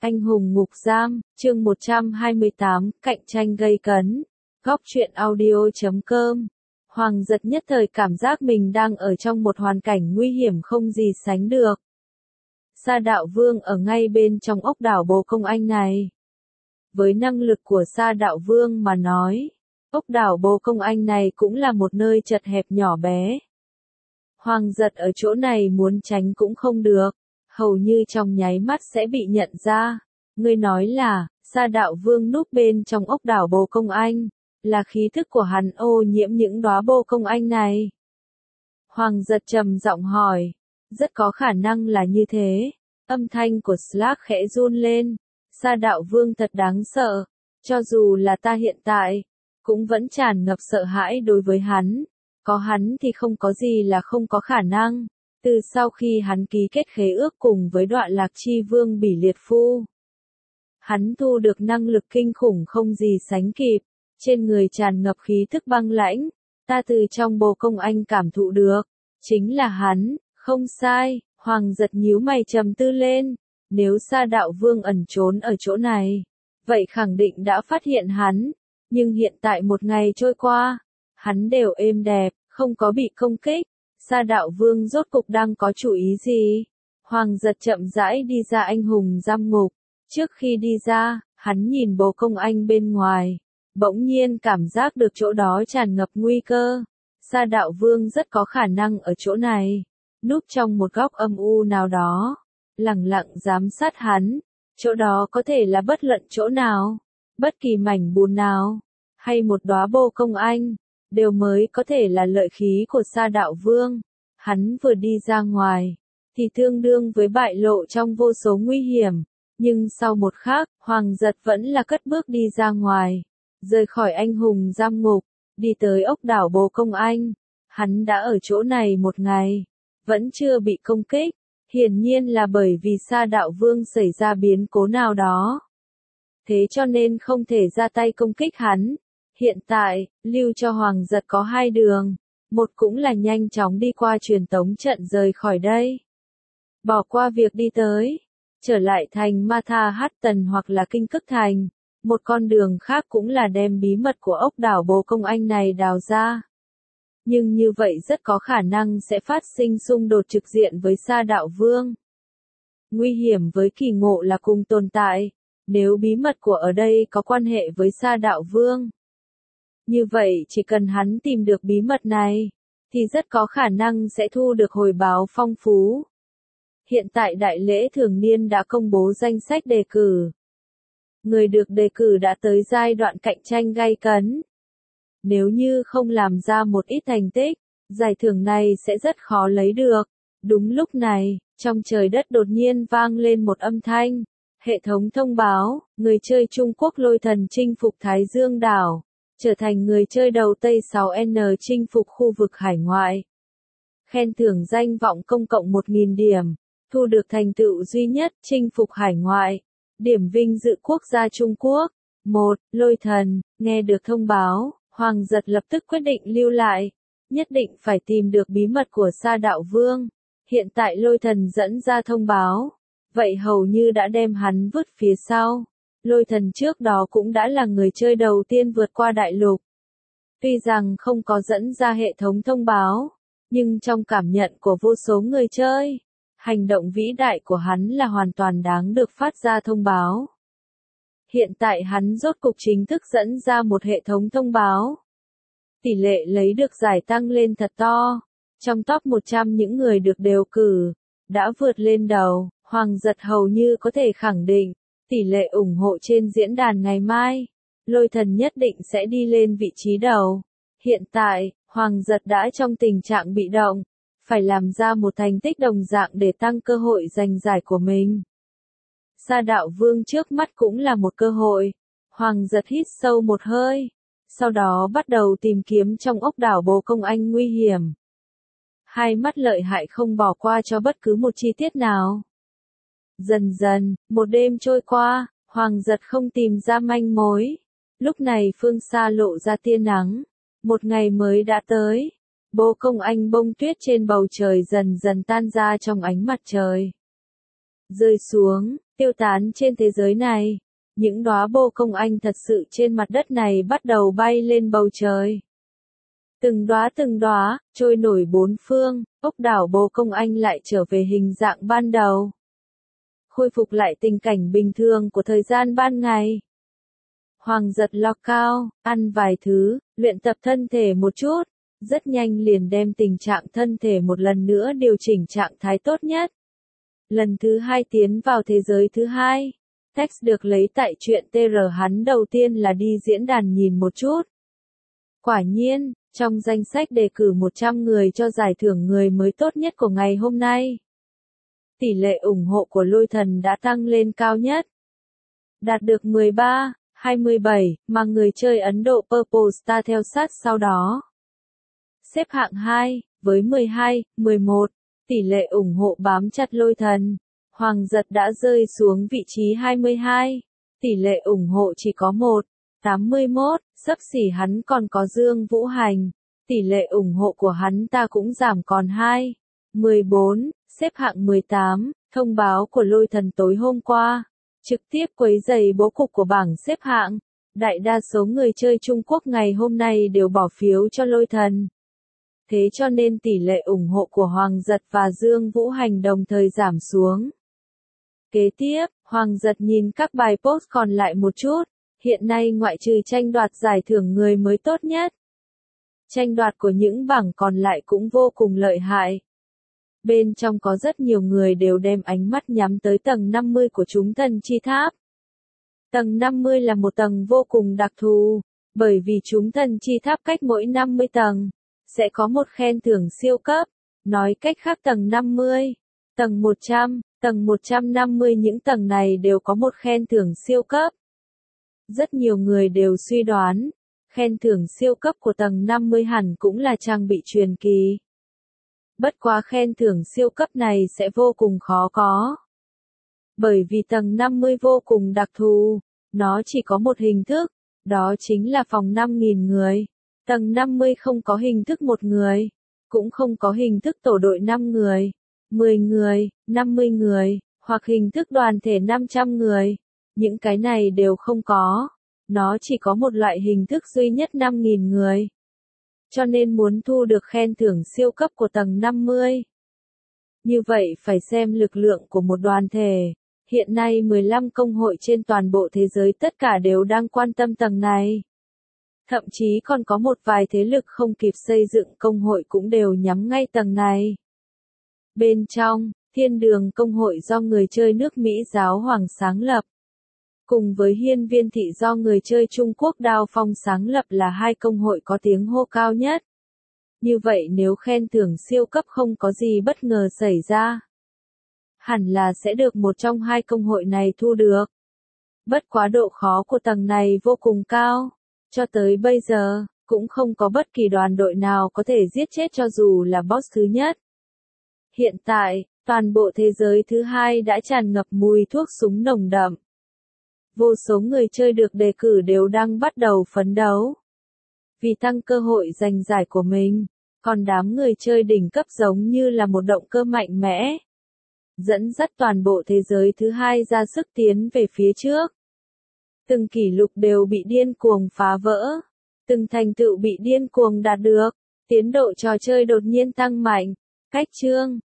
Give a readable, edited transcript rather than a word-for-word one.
Anh hùng ngục giam, chương 128, cạnh tranh gay cấn. Góc truyện audio.com. Hoàng Dật nhất thời cảm giác mình đang ở trong một hoàn cảnh nguy hiểm không gì sánh được. Sa Đạo Vương ở ngay bên trong ốc đảo Bồ Công Anh này. Với năng lực của Sa Đạo Vương mà nói, ốc đảo Bồ Công Anh này cũng là một nơi chật hẹp nhỏ bé. Hoàng Dật ở chỗ này muốn tránh cũng không được, hầu như trong nháy mắt sẽ bị nhận ra. Ngươi nói là, Sa Đạo Vương núp bên trong ốc đảo Bồ Công Anh, là khí thức của hắn ô nhiễm những đóa Bồ Công Anh này. Hoàng Dật trầm giọng hỏi, rất có khả năng là như thế. Âm thanh của Slack khẽ run lên, Sa Đạo Vương thật đáng sợ, cho dù là ta hiện tại, cũng vẫn tràn ngập sợ hãi đối với hắn. Có hắn thì không có gì là không có khả năng. Từ sau khi hắn ký kết khế ước cùng với Đoạn Lạc Chi Vương Bỉ Liệt Phu, hắn thu được năng lực kinh khủng không gì sánh kịp, trên người tràn ngập khí thức băng lãnh, ta từ trong Bồ Công Anh cảm thụ được, chính là hắn, không sai. Hoàng Dật nhíu mày trầm tư lên, nếu Sa Đạo Vương ẩn trốn ở chỗ này, vậy khẳng định đã phát hiện hắn, nhưng hiện tại một ngày trôi qua, hắn đều êm đẹp, không có bị công kích. Sa Đạo Vương rốt cục đang có chủ ý gì? Hoàng Dật chậm rãi đi ra anh hùng giam ngục. Trước khi đi ra, hắn nhìn Bồ Công Anh bên ngoài, bỗng nhiên cảm giác được chỗ đó tràn ngập nguy cơ. Sa Đạo Vương rất có khả năng ở chỗ này, núp trong một góc âm u nào đó, lẳng lặng giám sát hắn. Chỗ đó có thể là bất luận chỗ nào, bất kỳ mảnh bùn nào, hay một đóa Bồ Công Anh, đều mới có thể là lợi khí của Sa Đạo Vương. Hắn vừa đi ra ngoài, thì tương đương với bại lộ trong vô số nguy hiểm, nhưng sau một khắc, Hoàng Dật vẫn là cất bước đi ra ngoài, rời khỏi anh hùng giam ngục, đi tới ốc đảo Bồ Công Anh. Hắn đã ở chỗ này một ngày, vẫn chưa bị công kích, hiển nhiên là bởi vì Sa Đạo Vương xảy ra biến cố nào đó. Thế cho nên không thể ra tay công kích hắn. Hiện tại, lưu cho Hoàng Dật có hai đường, một cũng là nhanh chóng đi qua truyền tống trận rời khỏi đây. Bỏ qua việc đi tới, trở lại thành Matha Hatton hoặc là Kinh Cức Thành. Một con đường khác cũng là đem bí mật của ốc đảo Bồ Công Anh này đào ra. Nhưng như vậy rất có khả năng sẽ phát sinh xung đột trực diện với Sa Đạo Vương. Nguy hiểm với Kỳ Ngộ là cùng tồn tại, nếu bí mật của ở đây có quan hệ với Sa Đạo Vương. Như vậy chỉ cần hắn tìm được bí mật này, thì rất có khả năng sẽ thu được hồi báo phong phú. Hiện tại đại lễ thường niên đã công bố danh sách đề cử. Người được đề cử đã tới giai đoạn cạnh tranh gay cấn. Nếu như không làm ra một ít thành tích, giải thưởng này sẽ rất khó lấy được. Đúng lúc này, trong trời đất đột nhiên vang lên một âm thanh. Hệ thống thông báo, người chơi Trung Quốc Lôi Thần chinh phục Thái Dương đảo, trở thành người chơi đầu Tây 6N chinh phục khu vực hải ngoại. Khen thưởng danh vọng công cộng 1.000 điểm, thu được thành tựu duy nhất chinh phục hải ngoại. Điểm vinh dự quốc gia Trung Quốc. 1. Lôi Thần. Nghe được thông báo, Hoàng Dật lập tức quyết định lưu lại. Nhất định phải tìm được bí mật của Sa Đạo Vương. Hiện tại Lôi Thần dẫn ra thông báo, vậy hầu như đã đem hắn vứt phía sau. Lôi Thần trước đó cũng đã là người chơi đầu tiên vượt qua đại lục. Tuy rằng không có dẫn ra hệ thống thông báo, nhưng trong cảm nhận của vô số người chơi, hành động vĩ đại của hắn là hoàn toàn đáng được phát ra thông báo. Hiện tại hắn rốt cục chính thức dẫn ra một hệ thống thông báo. Tỷ lệ lấy được giải tăng lên thật to. Trong top 100 những người được đề cử, đã vượt lên đầu. Hoàng Dật hầu như có thể khẳng định, tỷ lệ ủng hộ trên diễn đàn ngày mai, Lôi Thần nhất định sẽ đi lên vị trí đầu. Hiện tại, Hoàng Dật đã trong tình trạng bị động, phải làm ra một thành tích đồng dạng để tăng cơ hội giành giải của mình. Sa Đạo Vương trước mắt cũng là một cơ hội. Hoàng Dật hít sâu một hơi, sau đó bắt đầu tìm kiếm trong ốc đảo Bồ Công Anh nguy hiểm. Hai mắt lợi hại không bỏ qua cho bất cứ một chi tiết nào. Dần dần, một đêm trôi qua, Hoàng Dật không tìm ra manh mối. Lúc này phương xa lộ ra tia nắng. Một ngày mới đã tới. Bồ Công Anh bông tuyết trên bầu trời dần dần tan ra trong ánh mặt trời. Rơi xuống, tiêu tán trên thế giới này. Những đóa bồ công anh thật sự trên mặt đất này bắt đầu bay lên bầu trời. Từng đóa, trôi nổi bốn phương, ốc đảo bồ công anh lại trở về hình dạng ban đầu. Khôi phục lại tình cảnh bình thường của thời gian ban ngày. Hoàng giật lo cao, ăn vài thứ, luyện tập thân thể một chút, rất nhanh liền đem tình trạng thân thể một lần nữa điều chỉnh trạng thái tốt nhất. Lần thứ hai tiến vào thế giới thứ hai. Text được lấy tại truyện TR hắn đầu tiên là đi diễn đàn nhìn một chút. Quả nhiên, trong danh sách đề cử 100 người cho giải thưởng người mới tốt nhất của ngày hôm nay. Tỷ lệ ủng hộ của Lôi Thần đã tăng lên cao nhất. Đạt được 13/27, mà người chơi Ấn Độ Purple Star theo sát sau đó. Xếp hạng 2, với 12/11, tỷ lệ ủng hộ bám chặt Lôi Thần. Hoàng giật đã rơi xuống vị trí 22, tỷ lệ ủng hộ chỉ có 1/81, xấp xỉ hắn còn có Dương Vũ Hành, tỷ lệ ủng hộ của hắn ta cũng giảm còn 2/14, xếp hạng 18, thông báo của Lôi Thần tối hôm qua, trực tiếp quấy rầy bố cục của bảng xếp hạng, đại đa số người chơi Trung Quốc ngày hôm nay đều bỏ phiếu cho Lôi Thần. Thế cho nên tỷ lệ ủng hộ của Hoàng giật và Dương Vũ Hành đồng thời giảm xuống. Kế tiếp, Hoàng giật nhìn các bài post còn lại một chút, hiện nay ngoại trừ tranh đoạt giải thưởng người mới tốt nhất. Tranh đoạt của những bảng còn lại cũng vô cùng lợi hại. Bên trong có rất nhiều người đều đem ánh mắt nhắm tới tầng 50 của chúng thần chi tháp. Tầng 50 là một tầng vô cùng đặc thù, bởi vì chúng thần chi tháp cách mỗi 50 tầng, sẽ có một khen thưởng siêu cấp, nói cách khác tầng 50, tầng 100, tầng 150 những tầng này đều có một khen thưởng siêu cấp. Rất nhiều người đều suy đoán, khen thưởng siêu cấp của tầng 50 hẳn cũng là trang bị truyền kỳ. Bất quá khen thưởng siêu cấp này sẽ vô cùng khó có. Bởi vì tầng 50 vô cùng đặc thù, nó chỉ có một hình thức, đó chính là phòng 5.000 người. Tầng 50 không có hình thức một người, cũng không có hình thức tổ đội 5 người, 10 người, 50 người, hoặc hình thức đoàn thể 500 người. Những cái này đều không có. Nó chỉ có một loại hình thức duy nhất 5.000 người. Cho nên muốn thu được khen thưởng siêu cấp của tầng 50. Như vậy phải xem lực lượng của một đoàn thể. Hiện nay 15 công hội trên toàn bộ thế giới tất cả đều đang quan tâm tầng này. Thậm chí còn có một vài thế lực không kịp xây dựng công hội cũng đều nhắm ngay tầng này. Bên trong, Thiên Đường công hội do người chơi nước Mỹ Giáo Hoàng sáng lập, cùng với Hiên Viên thị do người chơi Trung Quốc Đao Phong sáng lập là hai công hội có tiếng hô cao nhất. Như vậy nếu khen thưởng siêu cấp không có gì bất ngờ xảy ra, hẳn là sẽ được một trong hai công hội này thu được. Bất quá độ khó của tầng này vô cùng cao. Cho tới bây giờ, cũng không có bất kỳ đoàn đội nào có thể giết chết cho dù là boss thứ nhất. Hiện tại, toàn bộ thế giới thứ hai đã tràn ngập mùi thuốc súng nồng đậm. Vô số người chơi được đề cử đều đang bắt đầu phấn đấu. Vì tăng cơ hội giành giải của mình, còn đám người chơi đỉnh cấp giống như là một động cơ mạnh mẽ. Dẫn dắt toàn bộ thế giới thứ hai ra sức tiến về phía trước. Từng kỷ lục đều bị điên cuồng phá vỡ. Từng thành tựu bị điên cuồng đạt được. Tiến độ trò chơi đột nhiên tăng mạnh. Cách chương